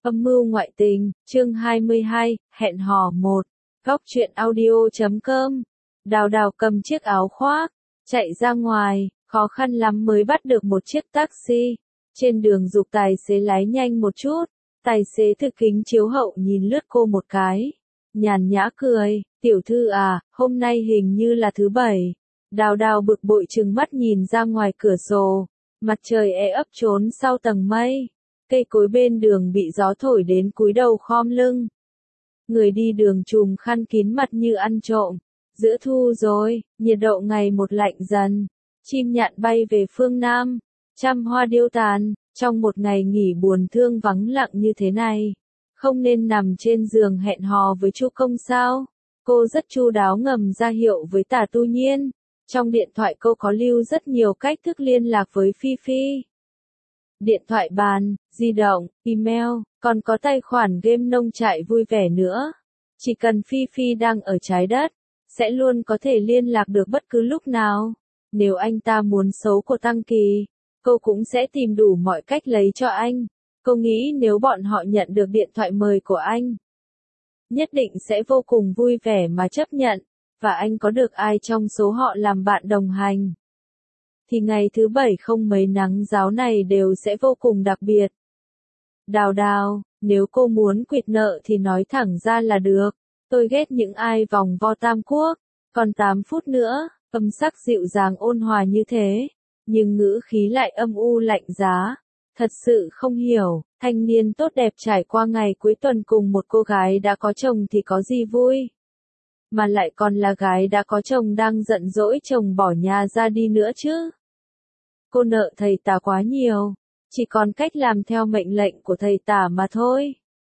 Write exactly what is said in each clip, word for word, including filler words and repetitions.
Âm mưu ngoại tình, chương hai mươi hai, hẹn hò một. Góc truyện audio.com. Đào Đào cầm chiếc áo khoác, chạy ra ngoài, khó khăn lắm mới bắt được một chiếc taxi. Trên đường giục tài xế lái nhanh một chút, tài xế thực kính chiếu hậu nhìn lướt cô một cái. Nhàn nhã cười, tiểu thư à, hôm nay hình như là thứ bảy. Đào Đào bực bội trừng mắt nhìn ra ngoài cửa sổ, mặt trời e ấp trốn sau tầng mây. Cây cối bên đường bị gió thổi đến cúi đầu khom lưng. Người đi đường trùm khăn kín mặt như ăn trộm. Giữa thu rồi, nhiệt độ ngày một lạnh dần. Chim nhạn bay về phương Nam. Trăm hoa điêu tàn, trong một ngày nghỉ buồn thương vắng lặng như thế này. Không nên nằm trên giường hẹn hò với chu công sao? Cô rất chu đáo ngầm ra hiệu với Tả Tu Nhiên. Trong điện thoại cô có lưu rất nhiều cách thức liên lạc với Phi Phi. Điện thoại bàn, di động, email, còn có tài khoản game nông trại vui vẻ nữa. Chỉ cần Phi Phi đang ở trái đất, sẽ luôn có thể liên lạc được bất cứ lúc nào. Nếu anh ta muốn xấu cô Tăng Kỳ, cô cũng sẽ tìm đủ mọi cách lấy cho anh. Cô nghĩ nếu bọn họ nhận được điện thoại mời của anh, nhất định sẽ vô cùng vui vẻ mà chấp nhận, và anh có được ai trong số họ làm bạn đồng hành, thì ngày thứ bảy không mấy nắng giáo này đều sẽ vô cùng đặc biệt. Đào Đào, nếu cô muốn quỵt nợ thì nói thẳng ra là được. Tôi ghét những ai vòng vo Tam Quốc. Còn tám phút nữa, âm sắc dịu dàng ôn hòa như thế, nhưng ngữ khí lại âm u lạnh giá. Thật sự không hiểu, thanh niên tốt đẹp trải qua ngày cuối tuần cùng một cô gái đã có chồng thì có gì vui. Mà lại còn là gái đã có chồng đang giận dỗi chồng bỏ nhà ra đi nữa chứ. Cô nợ thầy Tả quá nhiều, chỉ còn cách làm theo mệnh lệnh của thầy Tả mà thôi.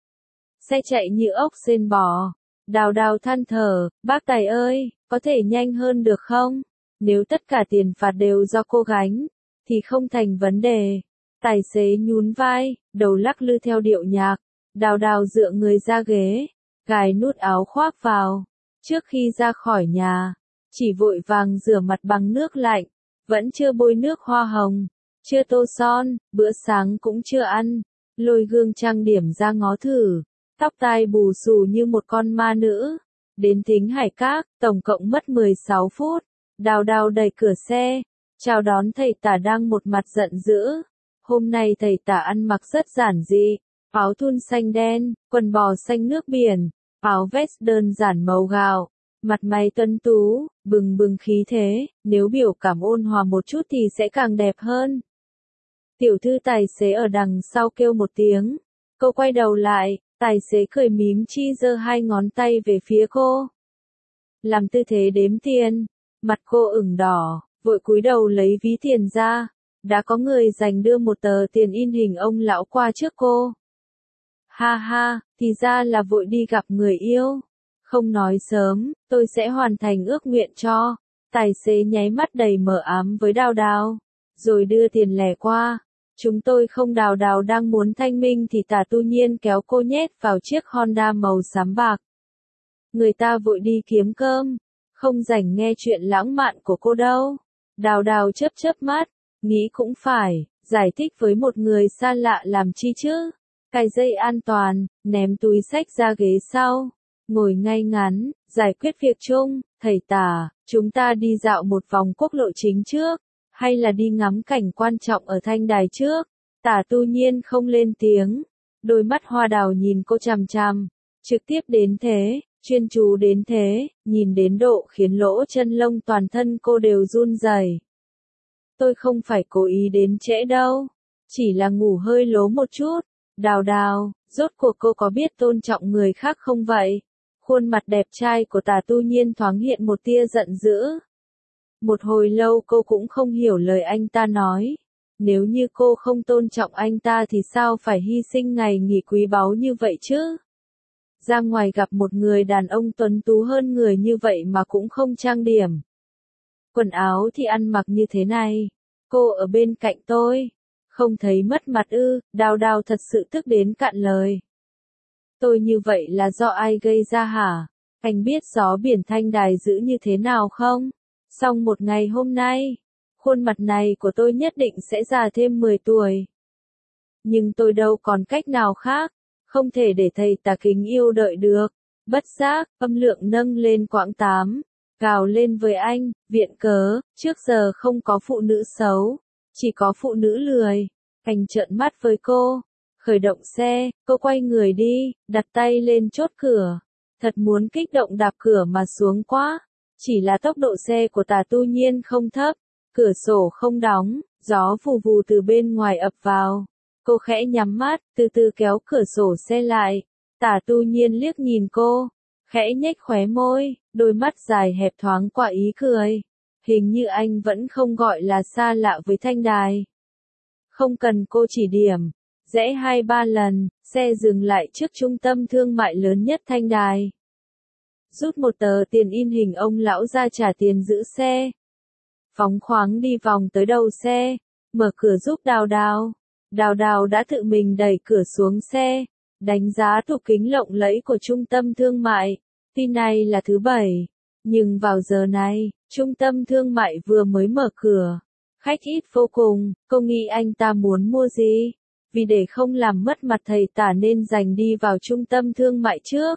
Xe chạy như ốc sên bò. Đào Đào than thở, bác Tài ơi, có thể nhanh hơn được không? Nếu tất cả tiền phạt đều do cô gánh, thì không thành vấn đề. Tài xế nhún vai, đầu lắc lư theo điệu nhạc. Đào Đào dựa người ra ghế, gài nút áo khoác vào. Trước khi ra khỏi nhà, chỉ vội vàng rửa mặt bằng nước lạnh. Vẫn chưa bôi nước hoa hồng, chưa tô son, bữa sáng cũng chưa ăn. Lôi gương trang điểm ra ngó thử, tóc tai bù xù như một con ma nữ. Đến Thính Hải Các, tổng cộng mất mười sáu phút. Đào Đào đẩy cửa xe, chào đón thầy Tả đang một mặt giận dữ. Hôm nay thầy Tả ăn mặc rất giản dị, áo thun xanh đen, quần bò xanh nước biển, áo vest đơn giản màu gạo. Mặt mày tuấn tú, bừng bừng khí thế, nếu biểu cảm ôn hòa một chút thì sẽ càng đẹp hơn. Tiểu thư tài xế ở đằng sau kêu một tiếng. Cô quay đầu lại, tài xế cười mím chi giơ hai ngón tay về phía cô. Làm tư thế đếm tiền, mặt cô ửng đỏ, vội cúi đầu lấy ví tiền ra. Đã có người dành đưa một tờ tiền in hình ông lão qua trước cô. Ha ha, thì ra là vội đi gặp người yêu. Không nói sớm, tôi sẽ hoàn thành ước nguyện cho. Tài xế nháy mắt đầy mờ ám với Đào Đào, rồi đưa tiền lẻ qua. Chúng tôi không. Đào Đào đang muốn thanh minh thì Tả Tu Nhiên kéo cô nhét vào chiếc Honda màu xám bạc. Người ta vội đi kiếm cơm, không rảnh nghe chuyện lãng mạn của cô đâu. Đào Đào chớp chớp mắt, nghĩ cũng phải, giải thích với một người xa lạ làm chi chứ. Cài dây an toàn, ném túi xách ra ghế sau. Ngồi ngay ngắn, giải quyết việc chung. Thầy Tả, chúng ta đi dạo một vòng quốc lộ chính trước, hay là đi ngắm cảnh quan trọng ở Thanh Đài trước? Tả Tu Nhiên không lên tiếng, đôi mắt hoa đào nhìn cô chằm chằm, trực tiếp đến thế, chuyên chú đến thế, nhìn đến độ khiến lỗ chân lông toàn thân cô đều run rẩy. Tôi không phải cố ý đến trễ đâu, chỉ là ngủ hơi lố một chút. Đào Đào, rốt cuộc cô có biết tôn trọng người khác không vậy? Khuôn mặt đẹp trai của Tả Tu Nhiên thoáng hiện một tia giận dữ. Một hồi lâu cô cũng không hiểu lời anh ta nói. Nếu như cô không tôn trọng anh ta thì sao phải hy sinh ngày nghỉ quý báu như vậy chứ? Ra ngoài gặp một người đàn ông tuấn tú hơn người như vậy mà cũng không trang điểm. Quần áo thì ăn mặc như thế này. Cô ở bên cạnh tôi, không thấy mất mặt ư? Đào Đào thật sự tức đến cạn lời. Tôi như vậy là do ai gây ra hả? Anh biết gió biển Thanh Đài dữ như thế nào không? Xong một ngày hôm nay, khuôn mặt này của tôi nhất định sẽ già thêm mười tuổi. Nhưng tôi đâu còn cách nào khác, không thể để thầy tà kính yêu đợi được. Bất giác, âm lượng nâng lên quãng tám, gào lên với anh, viện cớ, trước giờ không có phụ nữ xấu, chỉ có phụ nữ lười. Anh trợn mắt với cô, khởi động xe, cô quay người đi, đặt tay lên chốt cửa. Thật muốn kích động đạp cửa mà xuống quá, chỉ là tốc độ xe của Tả Tu Nhiên không thấp, cửa sổ không đóng, gió vù vù từ bên ngoài ập vào. Cô khẽ nhắm mắt, từ từ kéo cửa sổ xe lại. Tả Tu Nhiên liếc nhìn cô, khẽ nhếch khóe môi, đôi mắt dài hẹp thoáng qua ý cười. Hình như anh vẫn không gọi là xa lạ với Thanh Đài. Không cần cô chỉ điểm, rẽ hai ba lần, xe dừng lại trước trung tâm thương mại lớn nhất Thanh Đài. Rút một tờ tiền in hình ông lão ra trả tiền giữ xe. Phóng khoáng đi vòng tới đầu xe, mở cửa giúp Đào Đào. Đào Đào đã tự mình đẩy cửa xuống xe, đánh giá tủ kính lộng lẫy của trung tâm thương mại. Tuy này là thứ bảy, nhưng vào giờ này, trung tâm thương mại vừa mới mở cửa. Khách ít vô cùng, cô nghĩ anh ta muốn mua gì? Vì để không làm mất mặt thầy Tả nên dành đi vào trung tâm thương mại trước.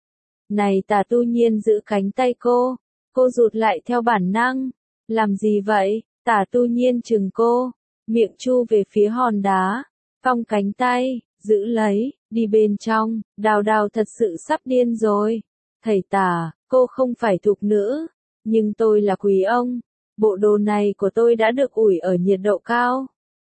Này Tả Tu Nhiên giữ cánh tay cô, cô rụt lại theo bản năng. Làm gì vậy? Tả Tu Nhiên chừng cô, miệng chu về phía hòn đá, cong cánh tay, giữ lấy, đi bên trong. Đào Đào thật sự sắp điên rồi. Thầy Tả, cô không phải thục nữ, nhưng tôi là quý ông. Bộ đồ này của tôi đã được ủi ở nhiệt độ cao.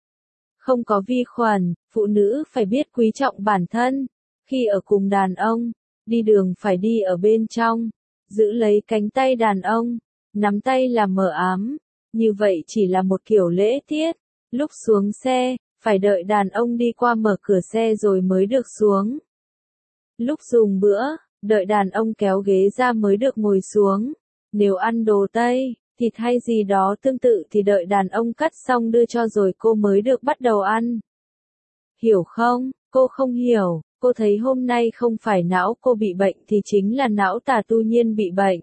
Không có vi khuẩn, phụ nữ phải biết quý trọng bản thân. Khi ở cùng đàn ông, đi đường phải đi ở bên trong, giữ lấy cánh tay đàn ông, nắm tay là mờ ám. Như vậy chỉ là một kiểu lễ tiết. Lúc xuống xe, phải đợi đàn ông đi qua mở cửa xe rồi mới được xuống. Lúc dùng bữa, đợi đàn ông kéo ghế ra mới được ngồi xuống. Nếu ăn đồ Tây, thịt hay gì đó tương tự thì đợi đàn ông cắt xong đưa cho rồi cô mới được bắt đầu ăn. Hiểu không? Cô không hiểu, cô thấy hôm nay không phải não cô bị bệnh thì chính là não Tả Tu Nhiên bị bệnh.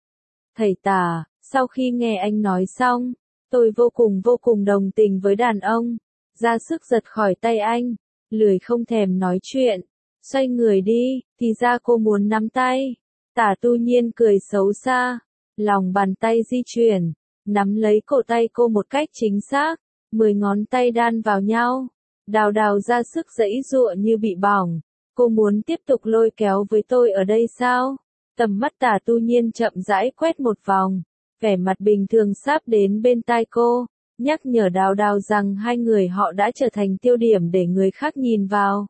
Thầy Tả, sau khi nghe anh nói xong, tôi vô cùng vô cùng đồng tình với đàn ông, ra sức giật khỏi tay anh, lười không thèm nói chuyện, xoay người đi, thì ra cô muốn nắm tay. Tả Tu Nhiên cười xấu xa, lòng bàn tay di chuyển, nắm lấy cổ tay cô một cách chính xác, mười ngón tay đan vào nhau. Đào Đào ra sức giãy giụa như bị bỏng. Cô muốn tiếp tục lôi kéo với tôi ở đây sao? Tầm mắt Tả Tu Nhiên chậm rãi quét một vòng, vẻ mặt bình thường sáp đến bên tai cô, nhắc nhở Đào Đào rằng hai người họ đã trở thành tiêu điểm để người khác nhìn vào.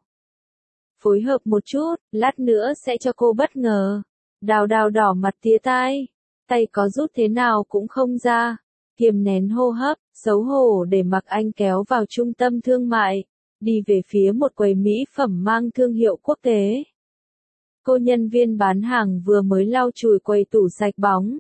Phối hợp một chút, lát nữa sẽ cho cô bất ngờ. Đào Đào đỏ mặt tía tai, tay có rút thế nào cũng không ra, kiềm nén hô hấp, xấu hổ để mặc anh kéo vào trung tâm thương mại, đi về phía một quầy mỹ phẩm mang thương hiệu quốc tế. Cô nhân viên bán hàng vừa mới lau chùi quầy tủ sạch bóng.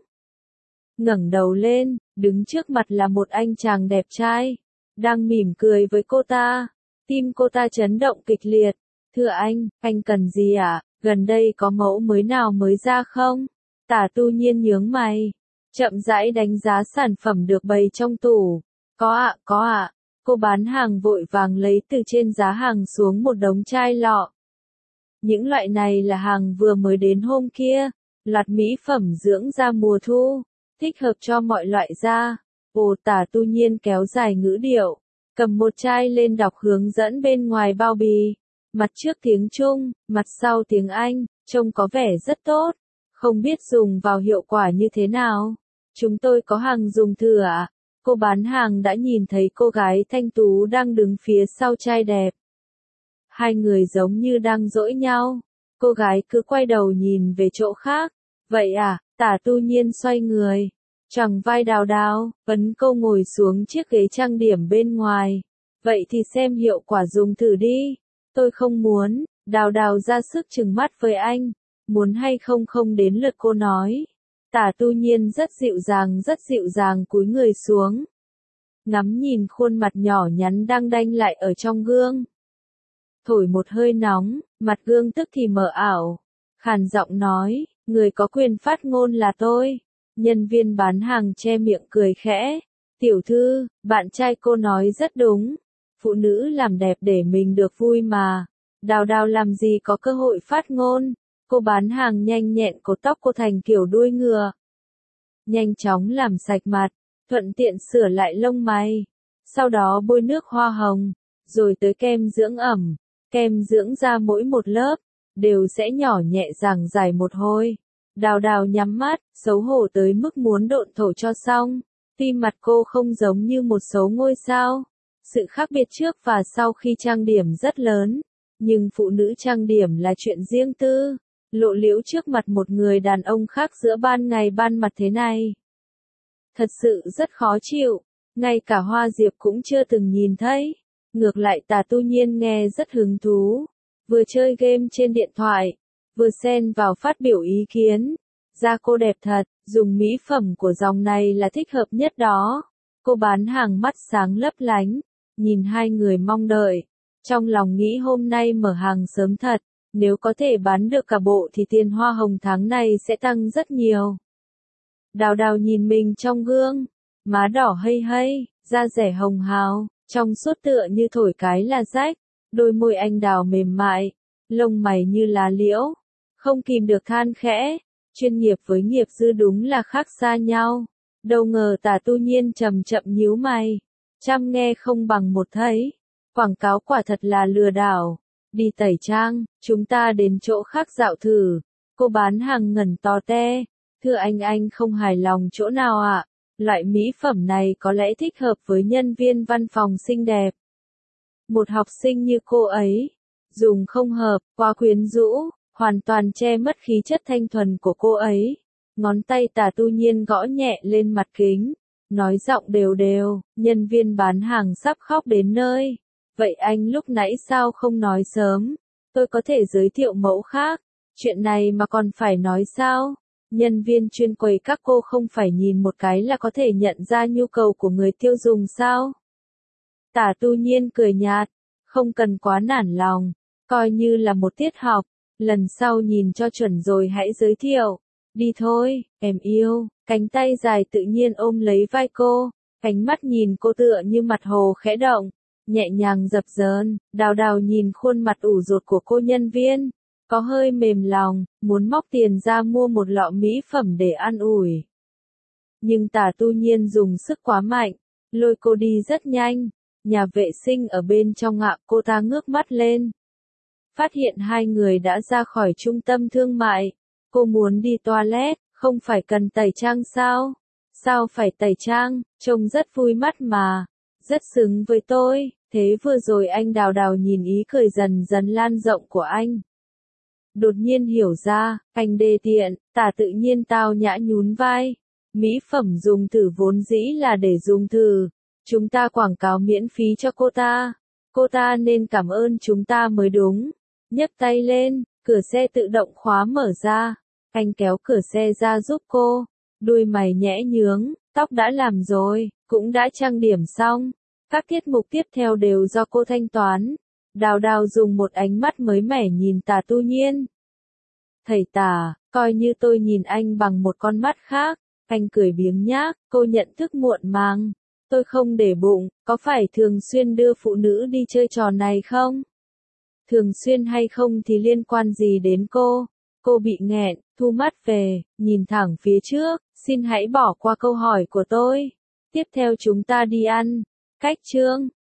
Ngẩng đầu lên, đứng trước mặt là một anh chàng đẹp trai, đang mỉm cười với cô ta. Tim cô ta chấn động kịch liệt. Thưa anh, anh cần gì ạ? À? Gần đây có mẫu mới nào mới ra không? Tả Tu Nhiên nhướng mày, chậm rãi đánh giá sản phẩm được bày trong tủ. Có ạ, có ạ. Cô bán hàng vội vàng lấy từ trên giá hàng xuống một đống chai lọ. Những loại này là hàng vừa mới đến hôm kia, loạt mỹ phẩm dưỡng da mùa thu, thích hợp cho mọi loại da. Ồ, Tả Tu Nhiên kéo dài ngữ điệu, cầm một chai lên đọc hướng dẫn bên ngoài bao bì. Mặt trước tiếng Trung, mặt sau tiếng Anh, trông có vẻ rất tốt. Không biết dùng vào hiệu quả như thế nào. Chúng tôi có hàng dùng thử ạ. Cô bán hàng đã nhìn thấy cô gái thanh tú đang đứng phía sau trai đẹp. Hai người giống như đang dỗi nhau. Cô gái cứ quay đầu nhìn về chỗ khác. Vậy à, Tả Tu Nhiên xoay người, choàng vai Đào Đào, ấn cô ngồi xuống chiếc ghế trang điểm bên ngoài. Vậy thì xem hiệu quả dùng thử đi. Tôi không muốn. Đào Đào ra sức trừng mắt với anh. Muốn hay không không đến lượt cô nói. Tả Tu Nhiên rất dịu dàng rất dịu dàng cúi người xuống. Ngắm nhìn khuôn mặt nhỏ nhắn đang đanh lại ở trong gương. Thổi một hơi nóng, mặt gương tức thì mờ ảo. Khàn giọng nói, người có quyền phát ngôn là tôi. Nhân viên bán hàng che miệng cười khẽ. Tiểu thư, bạn trai cô nói rất đúng. Phụ nữ làm đẹp để mình được vui mà. Đào đào làm gì có cơ hội phát ngôn, cô bán hàng nhanh nhẹn cột tóc cô thành kiểu đuôi ngựa. Nhanh chóng làm sạch mặt, thuận tiện sửa lại lông mày. Sau đó bôi nước hoa hồng, rồi tới kem dưỡng ẩm, kem dưỡng da mỗi một lớp, đều sẽ nhỏ nhẹ giảng giải một hồi. Đào đào nhắm mắt, xấu hổ tới mức muốn độn thổ cho xong. Tuy mặt cô không giống như một số ngôi sao, sự khác biệt trước và sau khi trang điểm rất lớn, nhưng phụ nữ trang điểm là chuyện riêng tư, lộ liễu trước mặt một người đàn ông khác giữa ban ngày ban mặt thế này. Thật sự rất khó chịu, ngay cả Hoa Diệp cũng chưa từng nhìn thấy. Ngược lại Tả Tu Nhiên nghe rất hứng thú, vừa chơi game trên điện thoại, vừa xen vào phát biểu ý kiến. Da cô đẹp thật, dùng mỹ phẩm của dòng này là thích hợp nhất đó. Cô bán hàng mắt sáng lấp lánh, nhìn hai người mong đợi. Trong lòng nghĩ hôm nay mở hàng sớm thật, nếu có thể bán được cả bộ thì tiền hoa hồng tháng này sẽ tăng rất nhiều. Đào đào nhìn mình trong gương, má đỏ hây hây, da rẻ hồng hào, trong suốt tựa như thổi cái là rách, đôi môi anh đào mềm mại, lông mày như lá liễu, không kìm được than khẽ, chuyên nghiệp với nghiệp dư đúng là khác xa nhau. Đâu ngờ Tả Tu Nhiên chậm chậm nhíu mày, chăm nghe không bằng một thấy, quảng cáo quả thật là lừa đảo. Đi tẩy trang, chúng ta đến chỗ khác dạo thử. Cô bán hàng ngẩn to te, thưa anh anh không hài lòng chỗ nào ạ? Loại mỹ phẩm này có lẽ thích hợp với nhân viên văn phòng xinh đẹp. Một học sinh như cô ấy, dùng không hợp, quá quyến rũ, hoàn toàn che mất khí chất thanh thuần của cô ấy. Ngón tay Tả Tu Nhiên gõ nhẹ lên mặt kính, nói giọng đều đều, nhân viên bán hàng sắp khóc đến nơi. Vậy anh lúc nãy sao không nói sớm, tôi có thể giới thiệu mẫu khác, chuyện này mà còn phải nói sao? Nhân viên chuyên quầy các cô không phải nhìn một cái là có thể nhận ra nhu cầu của người tiêu dùng sao? Tả Tu Nhiên cười nhạt, không cần quá nản lòng, coi như là một tiết học, lần sau nhìn cho chuẩn rồi hãy giới thiệu. Đi thôi, em yêu, cánh tay dài tự nhiên ôm lấy vai cô, ánh mắt nhìn cô tựa như mặt hồ khẽ động, nhẹ nhàng dập dờn. Đào đào nhìn khuôn mặt ủ rột của cô nhân viên, có hơi mềm lòng, muốn móc tiền ra mua một lọ mỹ phẩm để an ủi. Nhưng Tả Tu Nhiên dùng sức quá mạnh, lôi cô đi rất nhanh. Nhà vệ sinh ở bên trong ạ, cô ta ngước mắt lên, phát hiện hai người đã ra khỏi trung tâm thương mại. Cô muốn đi toilet, không phải cần tẩy trang sao? Sao phải tẩy trang, trông rất vui mắt mà, rất xứng với tôi. Thế vừa rồi anh đào đào nhìn ý cười dần dần lan rộng của anh. Đột nhiên hiểu ra, anh đê tiện, Tả tự nhiên tao nhã nhún vai. Mỹ phẩm dùng thử vốn dĩ là để dùng thử. Chúng ta quảng cáo miễn phí cho cô ta. Cô ta nên cảm ơn chúng ta mới đúng. Nhấc tay lên, cửa xe tự động khóa mở ra. Anh kéo cửa xe ra giúp cô. Đuôi mày nhẽ nhướng, tóc đã làm rồi, cũng đã trang điểm xong. Các tiết mục tiếp theo đều do cô thanh toán. Đào đào dùng một ánh mắt mới mẻ nhìn Tả Tu Nhiên. Thầy Tả, coi như tôi nhìn anh bằng một con mắt khác. Anh cười biếng nhác, cô nhận thức muộn màng. Tôi không để bụng, có phải thường xuyên đưa phụ nữ đi chơi trò này không? Thường xuyên hay không thì liên quan gì đến cô? Cô bị nghẹn, thu mắt về, nhìn thẳng phía trước, xin hãy bỏ qua câu hỏi của tôi. Tiếp theo chúng ta đi ăn. Cách chương